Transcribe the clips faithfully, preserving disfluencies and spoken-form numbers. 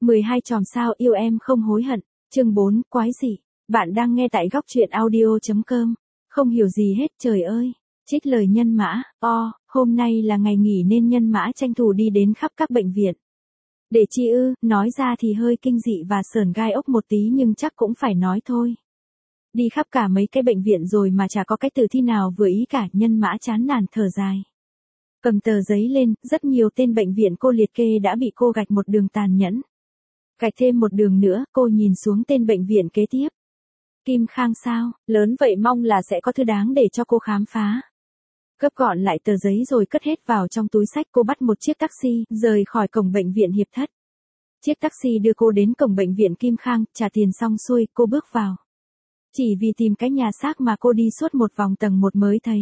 mười hai chòm sao yêu em không hối hận, chương bốn, quái dị. Bạn đang nghe tại góc truyện audio.com. Không hiểu gì hết trời ơi. Trích lời Nhân Mã, o, hôm nay là ngày nghỉ nên Nhân Mã tranh thủ đi đến khắp các bệnh viện. Để chi ư, nói ra thì hơi kinh dị và sởn gai ốc một tí nhưng chắc cũng phải nói thôi. Đi khắp cả mấy cái bệnh viện rồi mà chả có cái tử thi nào vừa ý cả, Nhân Mã chán nản thở dài. Cầm tờ giấy lên, rất nhiều tên bệnh viện cô liệt kê đã bị cô gạch một đường tàn nhẫn. Gạch thêm một đường nữa, cô nhìn xuống tên bệnh viện kế tiếp. Kim Khang sao, lớn vậy mong là sẽ có thứ đáng để cho cô khám phá. Gấp gọn lại tờ giấy rồi cất hết vào trong túi xách, cô bắt một chiếc taxi, rời khỏi cổng bệnh viện Hiệp Thất. Chiếc taxi đưa cô đến cổng bệnh viện Kim Khang, trả tiền xong xuôi, cô bước vào. Chỉ vì tìm cái nhà xác mà cô đi suốt một vòng tầng một mới thấy.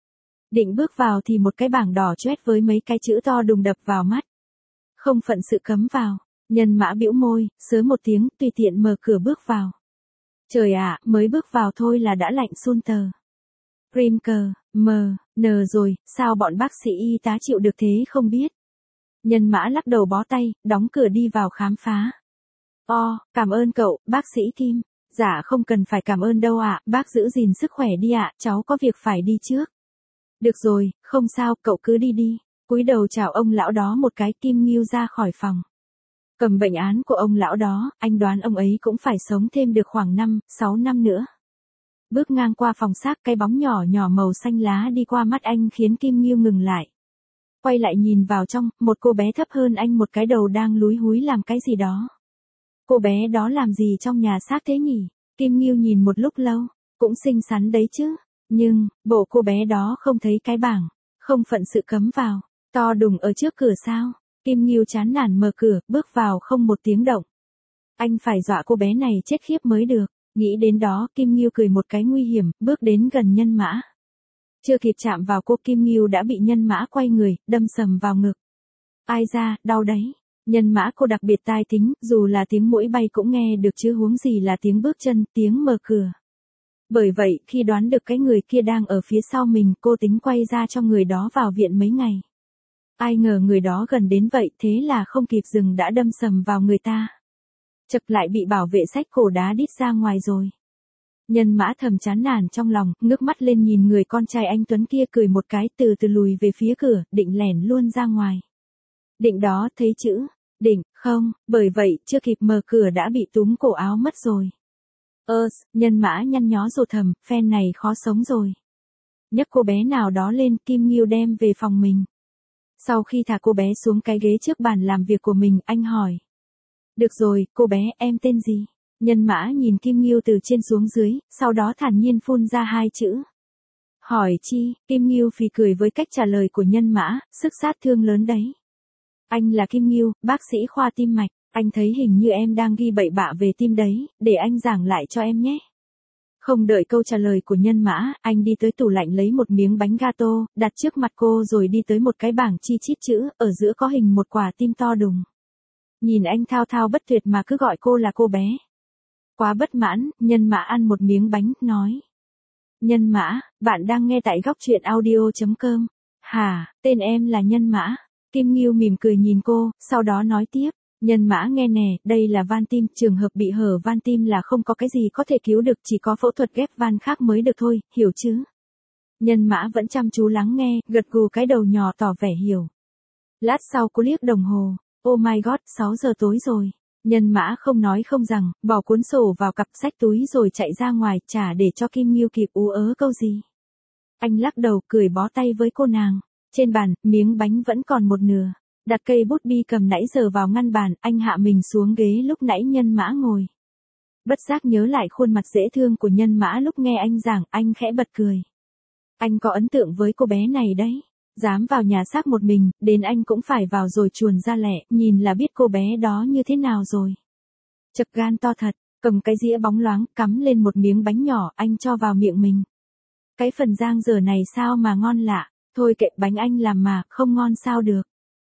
Định bước vào thì một cái bảng đỏ choét với mấy cái chữ to đùng đập vào mắt. Không phận sự cấm vào. Nhân Mã bĩu môi, sớ một tiếng, tùy tiện mở cửa bước vào. Trời ạ, mới bước vào thôi là đã lạnh sun tờ. Primker, mờ, nờ rồi, sao bọn bác sĩ y tá chịu được thế không biết. Nhân Mã lắc đầu bó tay, đóng cửa đi vào khám phá. O, cảm ơn cậu, bác sĩ Kim. Dạ không cần phải cảm ơn đâu ạ, bác giữ gìn sức khỏe đi ạ, cháu có việc phải đi trước. Được rồi, không sao, cậu cứ đi đi. Cúi đầu chào ông lão đó một cái, Kim nghiêu ra khỏi phòng. Cầm bệnh án của ông lão đó, anh đoán ông ấy cũng phải sống thêm được khoảng năm, sáu năm nữa. Bước ngang qua phòng xác, cái bóng nhỏ nhỏ màu xanh lá đi qua mắt anh khiến Kim nghiêu ngừng lại. Quay lại nhìn vào trong, một cô bé thấp hơn anh một cái đầu đang lúi húi làm cái gì đó. Cô bé đó làm gì trong nhà xác thế nhỉ? Kim nghiêu nhìn một lúc lâu, cũng xinh xắn đấy chứ. Nhưng, bộ cô bé đó không thấy cái bảng, không phận sự cấm vào, to đùng ở trước cửa sao? Kim nghiêu chán nản mở cửa, bước vào không một tiếng động. Anh phải dọa cô bé này chết khiếp mới được. Nghĩ đến đó, Kim nghiêu cười một cái nguy hiểm, bước đến gần Nhân Mã. Chưa kịp chạm vào cô, Kim nghiêu đã bị Nhân Mã quay người, đâm sầm vào ngực. Ai da, đau đấy. Nhân Mã cô đặc biệt tai tính, dù là tiếng muỗi bay cũng nghe được chứ huống gì là tiếng bước chân, tiếng mở cửa. Bởi vậy, khi đoán được cái người kia đang ở phía sau mình, cô tính quay ra cho người đó vào viện mấy ngày. Ai ngờ người đó gần đến vậy, thế là không kịp dừng đã đâm sầm vào người ta. Chật lại bị bảo vệ xách cổ đá đít ra ngoài rồi. Nhân Mã thầm chán nản trong lòng, ngước mắt lên nhìn người con trai anh tuấn kia cười một cái, từ từ lùi về phía cửa, định lẻn luôn ra ngoài. Định đó thấy chữ, định, không, bởi vậy, chưa kịp mở cửa đã bị túm cổ áo mất rồi. Ơ, Nhân Mã nhăn nhó rụt thầm, phen này khó sống rồi. Nhấc cô bé nào đó lên, Kim nghiêu đem về phòng mình. Sau khi thả cô bé xuống cái ghế trước bàn làm việc của mình, anh hỏi. Được rồi, cô bé, em tên gì? Nhân Mã nhìn Kim nghiêu từ trên xuống dưới, sau đó thản nhiên phun ra hai chữ. Hỏi chi? Kim nghiêu phì cười với cách trả lời của Nhân Mã, sức sát thương lớn đấy. Anh là Kim nghiêu, bác sĩ khoa tim mạch. Anh thấy hình như em đang ghi bậy bạ về tim đấy, để anh giảng lại cho em nhé. Không đợi câu trả lời của Nhân Mã, anh đi tới tủ lạnh lấy một miếng bánh gato, đặt trước mặt cô rồi đi tới một cái bảng chi chít chữ, ở giữa có hình một quả tim to đùng. Nhìn anh thao thao bất tuyệt mà cứ gọi cô là cô bé. Quá bất mãn, Nhân Mã ăn một miếng bánh, nói. Nhân Mã, bạn đang nghe tại góc truyện audio.com. Hả, tên em là Nhân Mã. Kim nghiêu mỉm cười nhìn cô, sau đó nói tiếp. Nhân Mã nghe nè, đây là van tim, trường hợp bị hở van tim là không có cái gì có thể cứu được, chỉ có phẫu thuật ghép van khác mới được thôi, hiểu chứ? Nhân Mã vẫn chăm chú lắng nghe, gật gù cái đầu nhỏ tỏ vẻ hiểu. Lát sau cô liếc đồng hồ, oh my god, sáu giờ tối rồi. Nhân Mã không nói không rằng, bỏ cuốn sổ vào cặp sách túi rồi chạy ra ngoài, chả để cho Kim nghiêu kịp ú ớ câu gì. Anh lắc đầu cười bó tay với cô nàng. Trên bàn, miếng bánh vẫn còn một nửa. Đặt cây bút bi cầm nãy giờ vào ngăn bàn, anh hạ mình xuống ghế lúc nãy Nhân Mã ngồi. Bất giác nhớ lại khuôn mặt dễ thương của Nhân Mã lúc nghe anh giảng, anh khẽ bật cười. Anh có ấn tượng với cô bé này đấy. Dám vào nhà xác một mình, đến anh cũng phải vào rồi chuồn ra lẻ, nhìn là biết cô bé đó như thế nào rồi. Chật gan to thật, cầm cái dĩa bóng loáng, cắm lên một miếng bánh nhỏ, anh cho vào miệng mình. Cái phần rang dở này sao mà ngon lạ, thôi kệ bánh anh làm mà, không ngon sao được.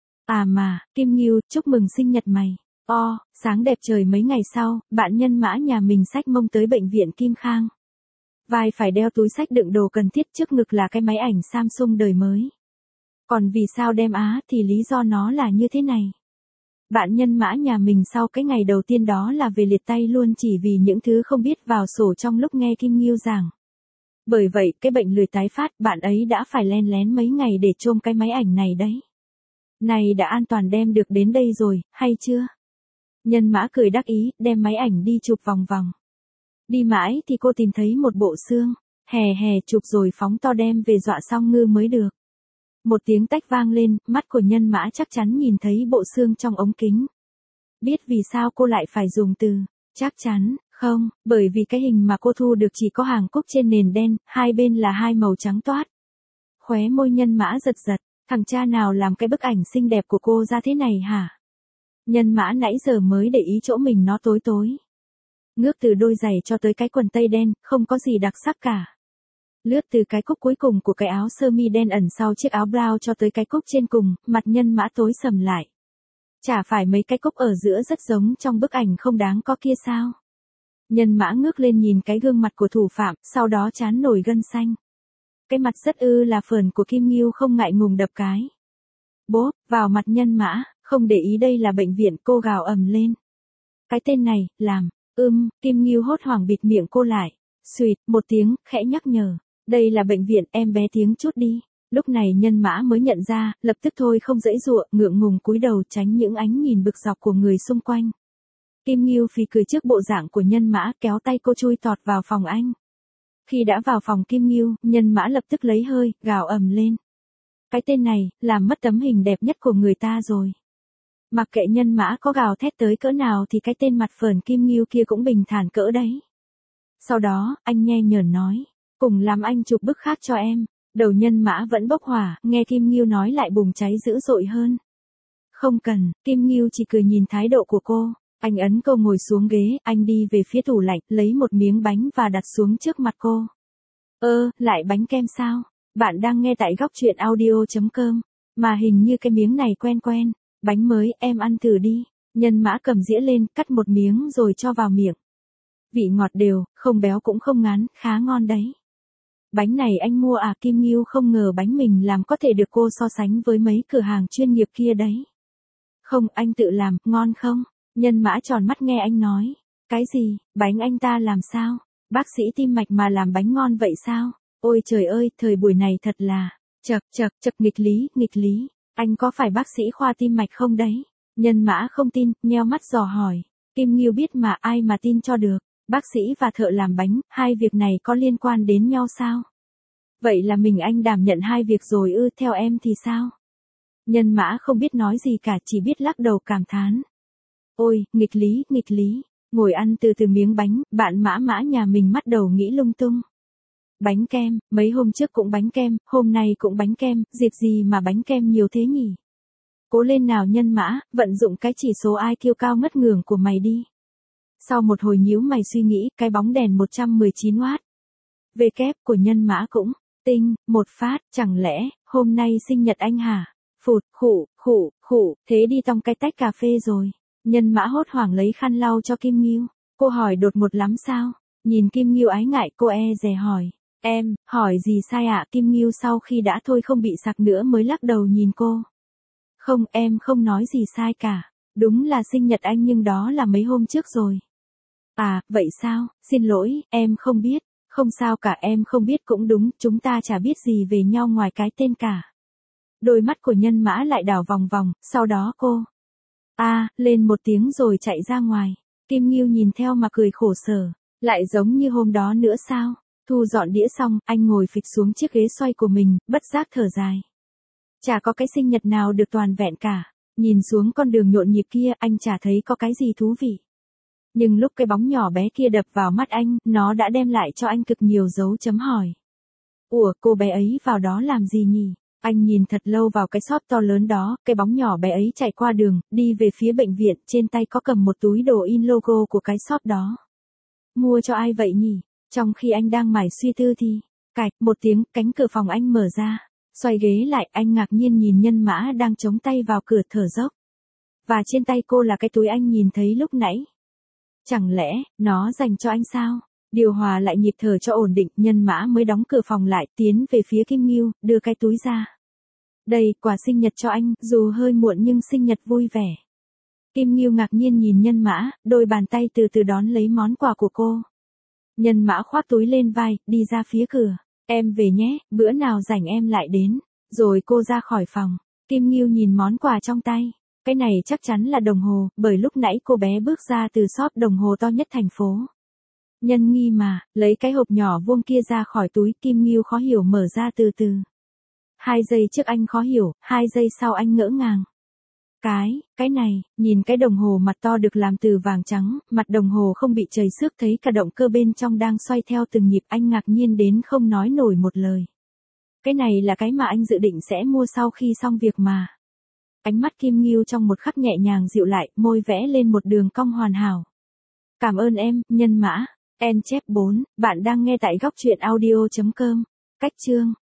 À mà, Kim nghiêu, chúc mừng sinh nhật mày. O, sáng đẹp trời mấy ngày sau, bạn Nhân Mã nhà mình xách mông tới bệnh viện Kim Khang. Vai phải đeo túi xách đựng đồ cần thiết, trước ngực là cái máy ảnh Samsung đời mới. Còn vì sao đem á thì lý do nó là như thế này. Bạn nhân mã nhà mình sau cái ngày đầu tiên đó là về liệt tay luôn chỉ vì những thứ không biết vào sổ trong lúc nghe Kim Nghiêu giảng. Bởi vậy, cái bệnh lười tái phát, bạn ấy đã phải len lén mấy ngày để trông cái máy ảnh này đấy. Này đã an toàn đem được đến đây rồi, hay chưa? Nhân mã cười đắc ý, đem máy ảnh đi chụp vòng vòng. Đi mãi thì cô tìm thấy một bộ xương. Hè hè chụp rồi phóng to đem về dọa xong ngư mới được. Một tiếng tách vang lên, mắt của nhân mã chắc chắn nhìn thấy bộ xương trong ống kính. Biết vì sao cô lại phải dùng từ chắc chắn, không, bởi vì cái hình mà cô thu được chỉ có hàng cúc trên nền đen, hai bên là hai màu trắng toát. Khóe môi nhân mã giật giật, thằng cha nào làm cái bức ảnh xinh đẹp của cô ra thế này hả? Nhân mã nãy giờ mới để ý chỗ mình nó tối tối. Ngước từ đôi giày cho tới cái quần tây đen, không có gì đặc sắc cả. Lướt từ cái cúc cuối cùng của cái áo sơ mi đen ẩn sau chiếc áo brown cho tới cái cúc trên cùng, mặt nhân mã tối sầm lại. Chả phải mấy cái cúc ở giữa rất giống trong bức ảnh không đáng có kia sao? Nhân mã ngước lên nhìn cái gương mặt của thủ phạm, sau đó trán nổi gân xanh. Cái mặt rất ư là phởn của Kim Nghiêu không ngại ngùng đập cái. Bố, vào mặt nhân mã, không để ý đây là bệnh viện, cô gào ầm lên. Cái tên này, làm, ưm, Kim Nghiêu hốt hoảng bịt miệng cô lại. Xuyệt, một tiếng, khẽ nhắc nhở. Đây là bệnh viện, em bé tiếng chút đi. Lúc này nhân mã mới nhận ra, lập tức thôi không dãy dụa, ngượng ngùng cúi đầu tránh những ánh nhìn bực dọc của người xung quanh. Kim Nghiêu phì cười trước bộ dạng của nhân mã, kéo tay cô chui tọt vào phòng anh. Khi đã vào phòng Kim Nghiêu, nhân mã lập tức lấy hơi, gào ầm lên. Cái tên này, làm mất tấm hình đẹp nhất của người ta rồi. Mặc kệ nhân mã có gào thét tới cỡ nào thì cái tên mặt phởn Kim Nghiêu kia cũng bình thản cỡ đấy. Sau đó, anh nhe nhởn nói, cùng làm anh chụp bức khác cho em. Đầu nhân mã vẫn bốc hỏa, nghe Kim Nghiêu nói lại bùng cháy dữ dội hơn. Không cần, Kim Nghiêu chỉ cười nhìn thái độ của cô. Anh ấn cô ngồi xuống ghế, anh đi về phía tủ lạnh, lấy một miếng bánh và đặt xuống trước mặt cô. Ơ, lại bánh kem sao? Bạn đang nghe tại góc truyện audio chấm com. Mà hình như cái miếng này quen quen. Bánh mới, em ăn thử đi. Nhân mã cầm dĩa lên, cắt một miếng rồi cho vào miệng. Vị ngọt đều, không béo cũng không ngán, khá ngon đấy. Bánh này anh mua à? Kim Nghiêu không ngờ bánh mình làm có thể được cô so sánh với mấy cửa hàng chuyên nghiệp kia đấy. Không, anh tự làm, ngon không? Nhân mã tròn mắt nghe anh nói. Cái gì, bánh anh ta làm sao? Bác sĩ tim mạch mà làm bánh ngon vậy sao? Ôi trời ơi, thời buổi này thật là, chật chật chật nghịch lý, nghịch lý. Anh có phải bác sĩ khoa tim mạch không đấy? Nhân mã không tin, nheo mắt dò hỏi. Kim Nghiêu biết mà ai mà tin cho được. Bác sĩ và thợ làm bánh, hai việc này có liên quan đến nhau sao? Vậy là mình anh đảm nhận hai việc rồi ư, theo em thì sao? Nhân mã không biết nói gì cả, chỉ biết lắc đầu cảm thán. Ôi, nghịch lý, nghịch lý. Ngồi ăn từ từ miếng bánh, bạn mã mã nhà mình bắt đầu nghĩ lung tung. Bánh kem, mấy hôm trước cũng bánh kem, hôm nay cũng bánh kem, dịp gì mà bánh kem nhiều thế nhỉ? Cố lên nào nhân mã, vận dụng cái chỉ số i kiu cao ngất ngưởng của mày đi. Sau một hồi nhíu mày suy nghĩ, cái bóng đèn một trăm mười chín oát. Về kép của nhân mã cũng, tinh, một phát, chẳng lẽ, hôm nay sinh nhật anh hả? Phụt, khụ, khụ, khụ, thế đi tong cái tách cà phê rồi. Nhân mã hốt hoảng lấy khăn lau cho Kim Nghiêu. Cô hỏi đột ngột lắm sao? Nhìn Kim Nghiêu ái ngại, cô e dè hỏi. Em, hỏi gì sai ạ? À? Kim Nghiêu sau khi đã thôi không bị sặc nữa mới lắc đầu nhìn cô. Không, em không nói gì sai cả. Đúng là sinh nhật anh nhưng đó là mấy hôm trước rồi. À, vậy sao? Xin lỗi, em không biết. Không sao cả, em không biết cũng đúng, chúng ta chả biết gì về nhau ngoài cái tên cả. Đôi mắt của nhân mã lại đảo vòng vòng, sau đó cô. À, lên một tiếng rồi chạy ra ngoài. Kim Nghiêu nhìn theo mà cười khổ sở. Lại giống như hôm đó nữa sao? Thu dọn đĩa xong, anh ngồi phịch xuống chiếc ghế xoay của mình, bất giác thở dài. Chả có cái sinh nhật nào được toàn vẹn cả. Nhìn xuống con đường nhộn nhịp kia, anh chả thấy có cái gì thú vị. Nhưng lúc cái bóng nhỏ bé kia đập vào mắt anh, nó đã đem lại cho anh cực nhiều dấu chấm hỏi. Ủa, cô bé ấy vào đó làm gì nhỉ? Anh nhìn thật lâu vào cái shop to lớn đó, cái bóng nhỏ bé ấy chạy qua đường, đi về phía bệnh viện, trên tay có cầm một túi đồ in logo của cái shop đó. Mua cho ai vậy nhỉ? Trong khi anh đang mải suy tư thì, cạch, một tiếng, cánh cửa phòng anh mở ra. Xoay ghế lại, anh ngạc nhiên nhìn nhân mã đang chống tay vào cửa thở dốc. Và trên tay cô là cái túi anh nhìn thấy lúc nãy. Chẳng lẽ, nó dành cho anh sao? Điều hòa lại nhịp thở cho ổn định, nhân mã mới đóng cửa phòng lại, tiến về phía Kim Nghiêu, đưa cái túi ra. Đây, quà sinh nhật cho anh, dù hơi muộn nhưng sinh nhật vui vẻ. Kim Ngưu ngạc nhiên nhìn Nhân Mã, đôi bàn tay từ từ đón lấy món quà của cô. Nhân Mã khoác túi lên vai, đi ra phía cửa. Em về nhé, bữa nào rảnh em lại đến. Rồi cô ra khỏi phòng. Kim Ngưu nhìn món quà trong tay. Cái này chắc chắn là đồng hồ, bởi lúc nãy cô bé bước ra từ shop đồng hồ to nhất thành phố. Nhân nghi mà, lấy cái hộp nhỏ vuông kia ra khỏi túi, Kim Ngưu khó hiểu mở ra từ từ. Hai giây trước anh khó hiểu, hai giây sau anh ngỡ ngàng. Cái, cái này, nhìn cái đồng hồ mặt to được làm từ vàng trắng, mặt đồng hồ không bị trầy xước, thấy cả động cơ bên trong đang xoay theo từng nhịp, anh ngạc nhiên đến không nói nổi một lời. Cái này là cái mà anh dự định sẽ mua sau khi xong việc mà. Ánh mắt Kim Ngưu trong một khắc nhẹ nhàng dịu lại, môi vẽ lên một đường cong hoàn hảo. Cảm ơn em, Nhân Mã. En chép bốn, bạn đang nghe tại góc truyện audio chấm com. Cách chương